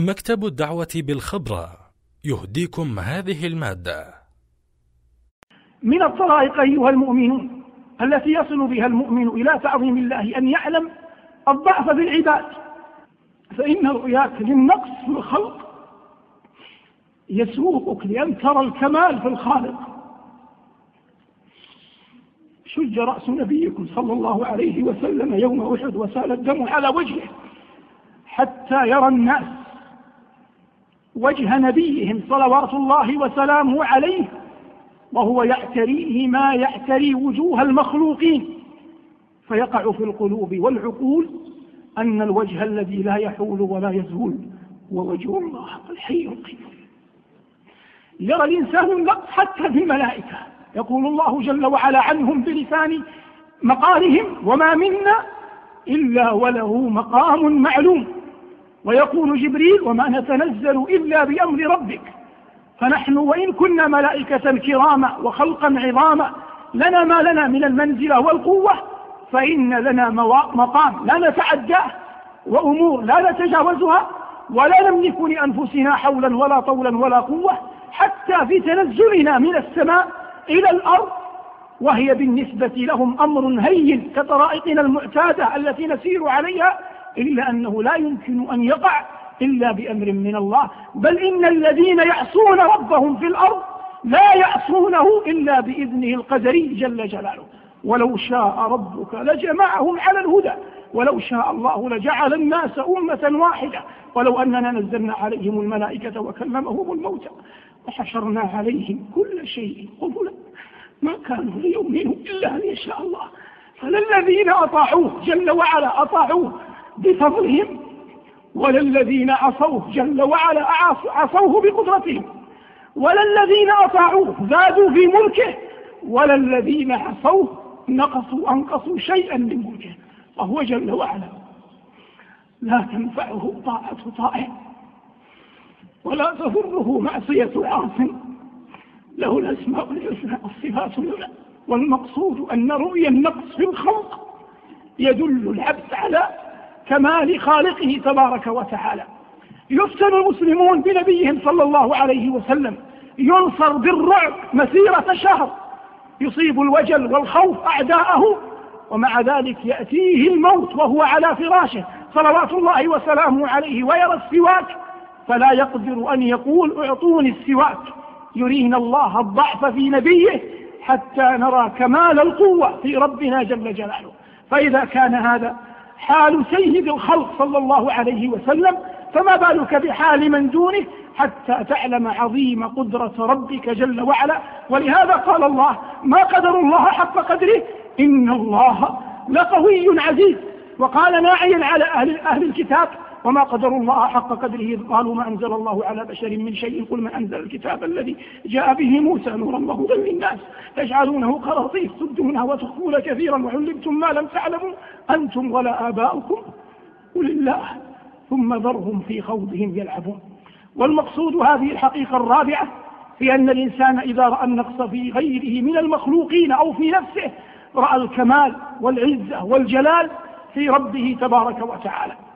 مكتب الدعوة بالخبرة يهديكم هذه المادة. من الطرائق أيها المؤمنون التي يصل بها المؤمن إلى تعظيم الله أن يعلم الضعف في العباد، فإن رؤياك للنقص في الخلق يسوقك لأن ترى الكمال في الخالق. شج رأس نبيكم صلى الله عليه وسلم يوم أحد وسال الدم على وجهه حتى يرى الناس وجه نبيهم صلوات الله وسلامه عليه وهو يعتريه ما يعتري وجوه المخلوقين، فيقع في القلوب والعقول أن الوجه الذي لا يحول ولا يزول هو وجه الله الحي القيوم. يرى الإنسان النقص حتى في الملائكة، يقول الله جل وعلا عنهم بلسان مقالهم: وما منا إلا وله مقام معلوم. ويقول جبريل: وما نتنزل إلا بأمر ربك. فنحن وإن كنا ملائكة كراما وخلقا عظاما لنا ما لنا من المنزلة والقوة، فإن لنا مقام لا نتعداه وأمور لا نتجاوزها، ولا نملك لأنفسنا حولا ولا طولا ولا قوة حتى في تنزلنا من السماء إلى الأرض، وهي بالنسبة لهم أمر هين كطرائقنا المعتادة التي نسير عليها، إلا أنه لا يمكن أن يقع إلا بأمر من الله. بل إن الذين يعصون ربهم في الأرض لا يعصونه إلا بإذنه القدري جل جلاله. ولو شاء ربك لجمعهم على الهدى ولو شاء الله لجعل الناس أمة واحدة ولو أننا نزلنا عليهم الملائكة وكلمهم الموتى وحشرنا عليهم كل شيء قبلا ما كانوا ليؤمنوا إلا أن يشاء الله. فللذين أطاعوه جل وعلا أطاعوه بفضلهم، وللذين عصوه جل وعلا عصوه بقدرتهم، وللذين أطاعوه زادوا في ملكه، وللذين عصوه أنقصوا شيئا من ملكه. وهو جل وعلا لا تنفعه طاعة طائع ولا تضره معصية عاص، له الأسماء الحسنى والصفات العلى. والمقصود أن رؤيا النقص في الخلق يدل العبد على كمال خالقه تبارك وتعالى. يفتن المسلمون بنبيهم صلى الله عليه وسلم، ينصر بالرعب مسيرة شهر، يصيب الوجل والخوف أعداءه، ومع ذلك يأتيه الموت وهو على فراشه صلوات الله وسلامه عليه ويرى السواك فلا يقدر أن يقول: اعطوني السواك. يرينا الله الضعف في نبيه حتى نرى كمال القوة في ربنا جل جلاله. فإذا كان هذا حال سيد الخلق صلى الله عليه وسلم، فما بالك بحال من دونه حتى تعلم عظيم قدرة ربك جل وعلا. ولهذا قال الله: ما قدر الله حق قدره إن الله لقوي عزيز. وقال ناعيا على أهل الكتاب: وما قدر الله حق قدره قالوا ما أنزل الله على بشر من شيء قل من أنزل الكتاب الذي جاء به موسى نورا وهدى للناس تجعلونه قراطيس تبدونها وتخفون كثيرا وعلمتم ما لم تعلموا أنتم ولا آباؤكم قل الله ثم ذرهم في خوضهم يلعبون. والمقصود هذه الحقيقة الرابعة في أن الإنسان إذا رأى النقص في غيره من المخلوقين أو في نفسه رأى الكمال والعزة والجلال في ربه تبارك وتعالى.